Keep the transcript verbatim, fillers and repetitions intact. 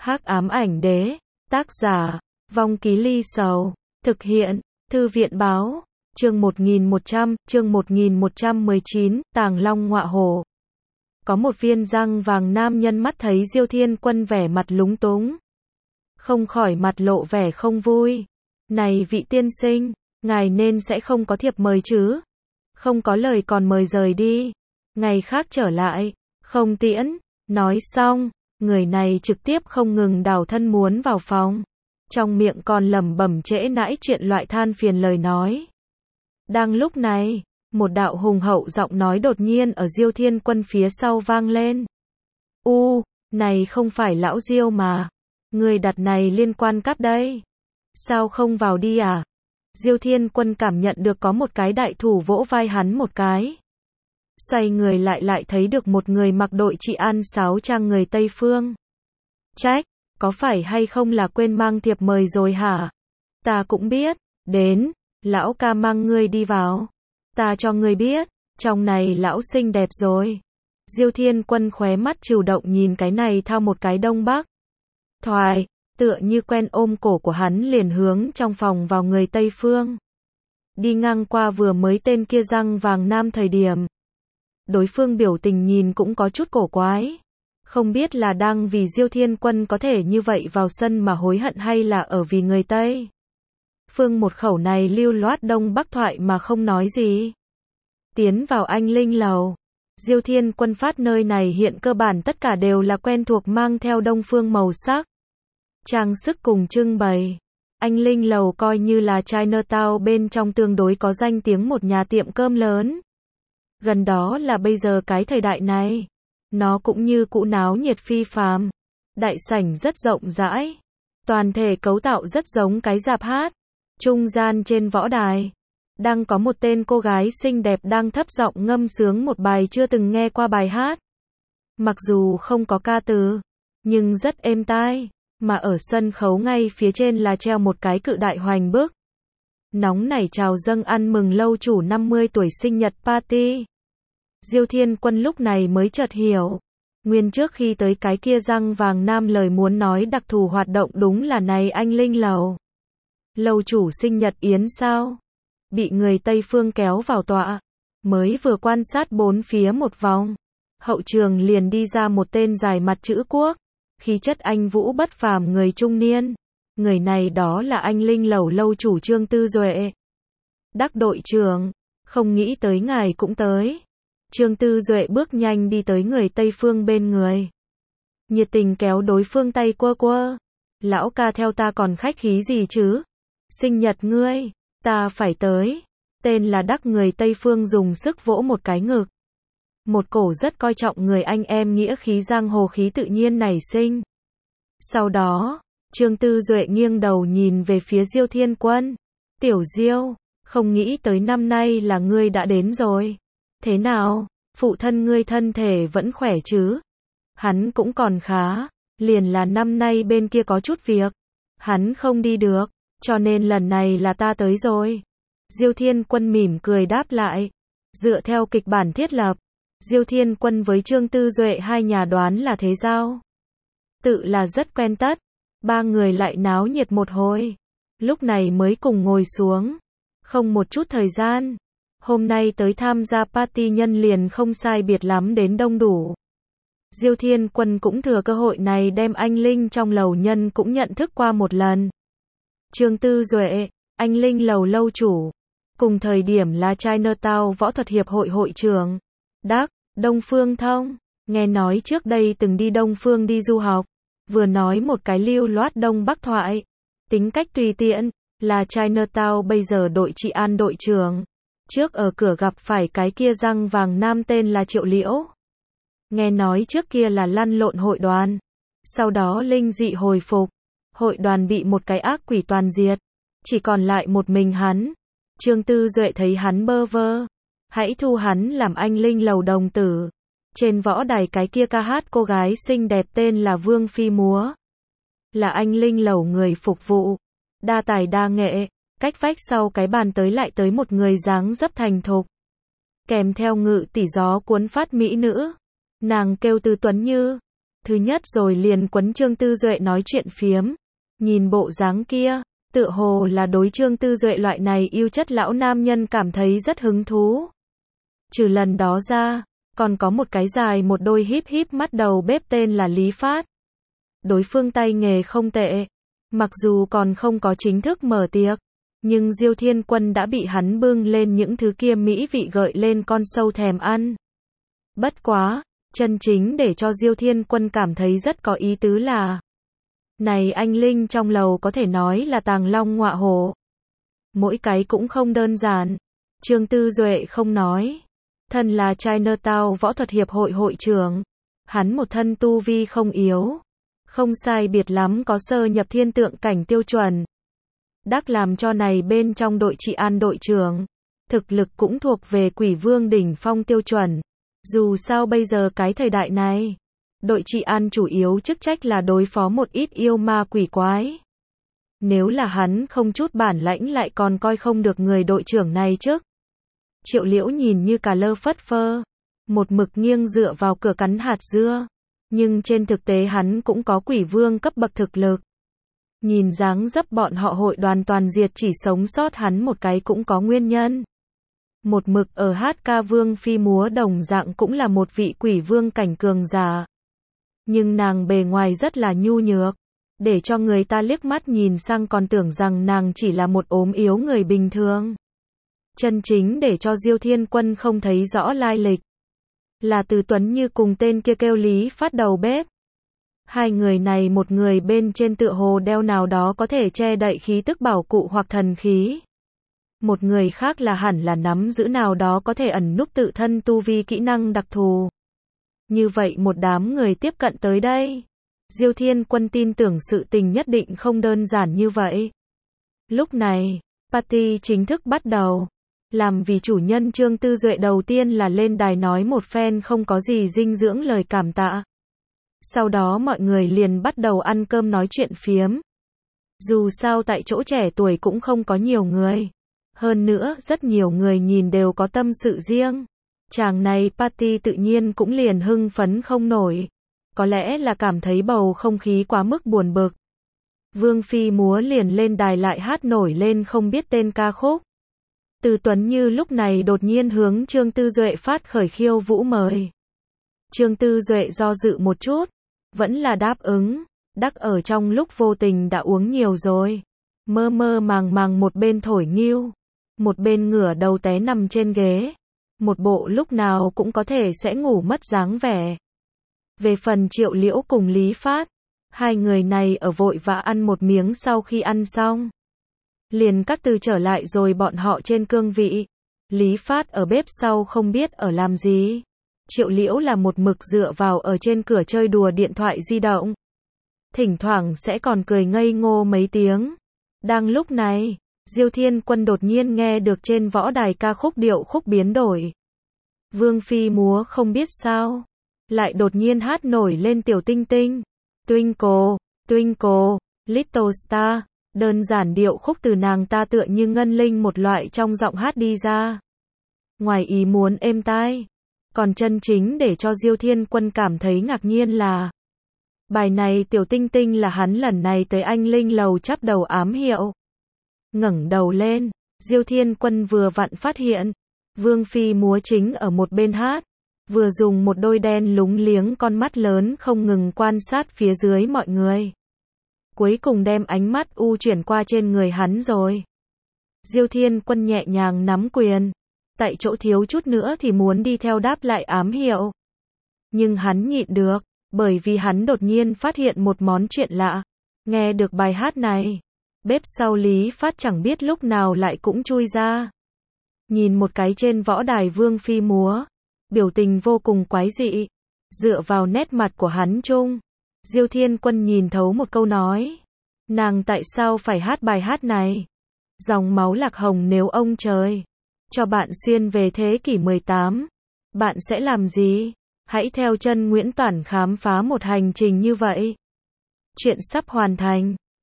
Hắc ám ảnh đế, tác giả, Vong Ký Ly Sầu, thực hiện, Thư viện báo, chương một nghìn một trăm, chương một nghìn một trăm mười chín, Tàng Long Ngọa Hổ. Có một viên răng vàng nam nhân mắt thấy Diêu Thiên Quân vẻ mặt lúng túng, không khỏi mặt lộ vẻ không vui. Này vị tiên sinh, ngài nên sẽ không có thiệp mời chứ? Không có lời còn mời rời đi, ngày khác trở lại, không tiễn. Nói xong, người này trực tiếp không ngừng đảo thân muốn vào phòng, trong miệng còn lẩm bẩm trễ nãi chuyện loại than phiền lời nói. Đang lúc này, một đạo hùng hậu giọng nói đột nhiên ở Diêu Thiên Quân phía sau vang lên. U, này không phải lão Diêu mà, người đặt này liên quan cắp đây, sao không vào đi à? Diêu Thiên Quân cảm nhận được có một cái đại thủ vỗ vai hắn một cái. Xoay người lại lại thấy được một người mặc đội trị an sáo trang người Tây Phương. Trách, có phải hay không là quên mang thiệp mời rồi hả? Ta cũng biết, đến, lão ca mang ngươi đi vào. Ta cho ngươi biết, trong này lão xinh đẹp rồi. Diêu Thiên Quân khóe mắt trừu động nhìn cái này thao một cái đông bắc. Thoại, tựa như quen ôm cổ của hắn liền hướng trong phòng vào người Tây Phương. Đi ngang qua vừa mới tên kia răng vàng nam thời điểm. Đối phương biểu tình nhìn cũng có chút cổ quái. Không biết là đang vì Diêu Thiên Quân có thể như vậy vào sân mà hối hận hay là ở vì người Tây Phương một khẩu này lưu loát đông bắc thoại mà không nói gì. Tiến vào Anh Linh lầu. Diêu Thiên Quân phát nơi này hiện cơ bản tất cả đều là quen thuộc mang theo đông phương màu sắc. Trang sức cùng trưng bày. Anh Linh lầu coi như là Chinatown bên trong tương đối có danh tiếng một nhà tiệm cơm lớn. Gần đó là bây giờ cái thời đại này. Nó cũng như cũ náo nhiệt phi phàm. Đại sảnh rất rộng rãi. Toàn thể cấu tạo rất giống cái rạp hát. Trung gian trên võ đài. Đang có một tên cô gái xinh đẹp đang thấp giọng ngâm sướng một bài chưa từng nghe qua bài hát. Mặc dù không có ca từ, nhưng rất êm tai. Mà ở sân khấu ngay phía trên là treo một cái cự đại hoành bức. Nóng nảy chào dâng ăn mừng lâu chủ năm mươi tuổi sinh nhật party. Diêu Thiên Quân lúc này mới chợt hiểu. Nguyên trước khi tới cái kia răng vàng nam lời muốn nói đặc thù hoạt động đúng là này Anh Linh lầu. Lâu chủ sinh nhật yến sao? Bị người Tây Phương kéo vào tọa. Mới vừa quan sát bốn phía một vòng. Hậu trường liền đi ra một tên dài mặt chữ quốc. Khí chất anh vũ bất phàm người trung niên. Người này đó là Anh Linh lầu lâu chủ Trương Tư Duệ. Đắc đội trưởng, không nghĩ tới ngài cũng tới. Trương Tư Duệ bước nhanh đi tới người Tây Phương bên người. Nhiệt tình kéo đối phương tay quơ quơ. Lão ca theo ta còn khách khí gì chứ? Sinh nhật ngươi, ta phải tới. Tên là Đắc người Tây Phương dùng sức vỗ một cái ngực. Một cổ rất coi trọng người anh em nghĩa khí giang hồ khí tự nhiên nảy sinh. Sau đó, Trương Tư Duệ nghiêng đầu nhìn về phía Diêu Thiên Quân. Tiểu Diêu, không nghĩ tới năm nay là ngươi đã đến rồi. Thế nào, phụ thân ngươi thân thể vẫn khỏe chứ? Hắn cũng còn khá, liền là năm nay bên kia có chút việc. Hắn không đi được, cho nên lần này là ta tới rồi. Diêu Thiên Quân mỉm cười đáp lại. Dựa theo kịch bản thiết lập, Diêu Thiên Quân với Trương Tư Duệ hai nhà đoán là thế giao. Tự là rất quen tất. Ba người lại náo nhiệt một hồi. Lúc này mới cùng ngồi xuống. Không một chút thời gian. Hôm nay tới tham gia party nhân liền không sai biệt lắm đến đông đủ. Diêu Thiên Quân cũng thừa cơ hội này đem Anh Linh trong lầu nhân cũng nhận thức qua một lần. Trương Tư Duệ, Anh Linh lầu lâu chủ. Cùng thời điểm là Chinatown Võ thuật hiệp hội hội trưởng. Đắc, Đông Phương Thông. Nghe nói trước đây từng đi Đông Phương đi du học. Vừa nói một cái lưu loát đông bắc thoại. Tính cách tùy tiện, là Chinatown bây giờ đội trị an đội trưởng. Trước ở cửa gặp phải cái kia răng vàng nam tên là Triệu Liễu. Nghe nói trước kia là lăn lộn hội đoàn. Sau đó linh dị hồi phục. Hội đoàn bị một cái ác quỷ toàn diệt. Chỉ còn lại một mình hắn. Trương Tư Duệ thấy hắn bơ vơ. Hãy thu hắn làm Anh Linh lầu đồng tử. Trên võ đài cái kia ca hát cô gái xinh đẹp tên là Vương Phi Múa. Là Anh Linh lầu người phục vụ. Đa tài đa nghệ. Cách vách sau cái bàn tới lại tới một người dáng dấp thành thục. Kèm theo ngự tỷ gió cuốn phát mỹ nữ. Nàng kêu Từ Tuấn Như. Thứ nhất rồi liền quấn Trương Tư Duệ nói chuyện phiếm. Nhìn bộ dáng kia, tựa hồ là đối Trương Tư Duệ loại này yêu chất lão nam nhân cảm thấy rất hứng thú. Trừ lần đó ra, còn có một cái dài một đôi híp híp mắt đầu bếp tên là Lý Phát. Đối phương tay nghề không tệ, mặc dù còn không có chính thức mở tiệc, nhưng Diêu Thiên Quân đã bị hắn bưng lên những thứ kia mỹ vị gợi lên con sâu thèm ăn. Bất quá, chân chính để cho Diêu Thiên Quân cảm thấy rất có ý tứ là, này anh Linh trong lầu có thể nói là tàng long ngọa hổ. Mỗi cái cũng không đơn giản. Trương Tư Duệ không nói. Thân là Chinatown Võ thuật Hiệp hội hội trưởng. Hắn một thân tu vi không yếu. Không sai biệt lắm có sơ nhập thiên tượng cảnh tiêu chuẩn. Đắc làm cho này bên trong đội trị an đội trưởng. Thực lực cũng thuộc về quỷ vương đỉnh phong tiêu chuẩn. Dù sao bây giờ cái thời đại này, đội trị an chủ yếu chức trách là đối phó một ít yêu ma quỷ quái. Nếu là hắn không chút bản lãnh lại còn coi không được người đội trưởng này chứ. Triệu Liễu nhìn như cà lơ phất phơ, một mực nghiêng dựa vào cửa cắn hạt dưa. Nhưng trên thực tế hắn cũng có quỷ vương cấp bậc thực lực. Nhìn dáng dấp bọn họ hội đoàn toàn diệt chỉ sống sót hắn một cái cũng có nguyên nhân. Một mực ở hát ca Vương Phi Múa đồng dạng cũng là một vị quỷ vương cảnh cường giả. Nhưng nàng bề ngoài rất là nhu nhược, để cho người ta liếc mắt nhìn sang còn tưởng rằng nàng chỉ là một ốm yếu người bình thường. Chân chính để cho Diêu Thiên Quân không thấy rõ lai lịch, là Từ Tuấn Như cùng tên kia kêu Lý Phát đầu bếp. Hai người này một người bên trên tựa hồ đeo nào đó có thể che đậy khí tức bảo cụ hoặc thần khí. Một người khác là hẳn là nắm giữ nào đó có thể ẩn núp tự thân tu vi kỹ năng đặc thù. Như vậy một đám người tiếp cận tới đây. Diêu Thiên Quân tin tưởng sự tình nhất định không đơn giản như vậy. Lúc này, party chính thức bắt đầu. Làm vì chủ nhân Trương Tư Duệ đầu tiên là lên đài nói một phen không có gì dinh dưỡng lời cảm tạ. Sau đó mọi người liền bắt đầu ăn cơm nói chuyện phiếm. Dù sao tại chỗ trẻ tuổi cũng không có nhiều người. Hơn nữa, rất nhiều người nhìn đều có tâm sự riêng. Chàng này party tự nhiên cũng liền hưng phấn không nổi. Có lẽ là cảm thấy bầu không khí quá mức buồn bực. Vương Phi Múa liền lên đài lại hát nổi lên không biết tên ca khúc. Từ Tuấn Như lúc này đột nhiên hướng Trương Tư Duệ phát khởi khiêu vũ mời. Trương Tư Duệ do dự một chút, vẫn là đáp ứng. Đắc ở trong lúc vô tình đã uống nhiều rồi. Mơ mơ màng màng một bên thổi nghiêu, một bên ngửa đầu té nằm trên ghế. Một bộ lúc nào cũng có thể sẽ ngủ mất dáng vẻ. Về phần Triệu Liễu cùng Lý Phát, hai người này ở vội vã ăn một miếng sau khi ăn xong. Liền các từ trở lại rồi bọn họ trên cương vị. Lý Phát ở bếp sau không biết ở làm gì. Triệu Liễu là một mực dựa vào ở trên cửa chơi đùa điện thoại di động. Thỉnh thoảng sẽ còn cười ngây ngô mấy tiếng. Đang lúc này, Diêu Thiên Quân đột nhiên nghe được trên võ đài ca khúc điệu khúc biến đổi. Vương Phi Múa không biết sao, lại đột nhiên hát nổi lên Tiểu Tinh Tinh. Twinkle, Twinkle, Little Star. Đơn giản điệu khúc từ nàng ta tựa như ngân linh một loại trong giọng hát đi ra. Ngoài ý muốn êm tai. Còn chân chính để cho Diêu Thiên Quân cảm thấy ngạc nhiên là bài này Tiểu Tinh Tinh là hắn lần này tới anh Linh lầu chắp đầu ám hiệu. Ngẩng đầu lên, Diêu Thiên Quân vừa vặn phát hiện, Vương Phi Múa chính ở một bên hát, vừa dùng một đôi đen lúng liếng con mắt lớn không ngừng quan sát phía dưới mọi người. Cuối cùng đem ánh mắt u chuyển qua trên người hắn rồi. Diêu Thiên Quân nhẹ nhàng nắm quyền, tại chỗ thiếu chút nữa thì muốn đi theo đáp lại ám hiệu. Nhưng hắn nhịn được, bởi vì hắn đột nhiên phát hiện một món chuyện lạ. Nghe được bài hát này, bếp sau Lý Phát chẳng biết lúc nào lại cũng chui ra. Nhìn một cái trên võ đài Vương Phi Múa, biểu tình vô cùng quái dị. Dựa vào nét mặt của hắn chung, Diêu Thiên Quân nhìn thấu một câu nói. Nàng tại sao phải hát bài hát này? Dòng máu lạc hồng nếu ông trời cho bạn xuyên về thế kỷ mười tám, bạn sẽ làm gì? Hãy theo chân Nguyễn Toản khám phá một hành trình như vậy. Chuyện sắp hoàn thành.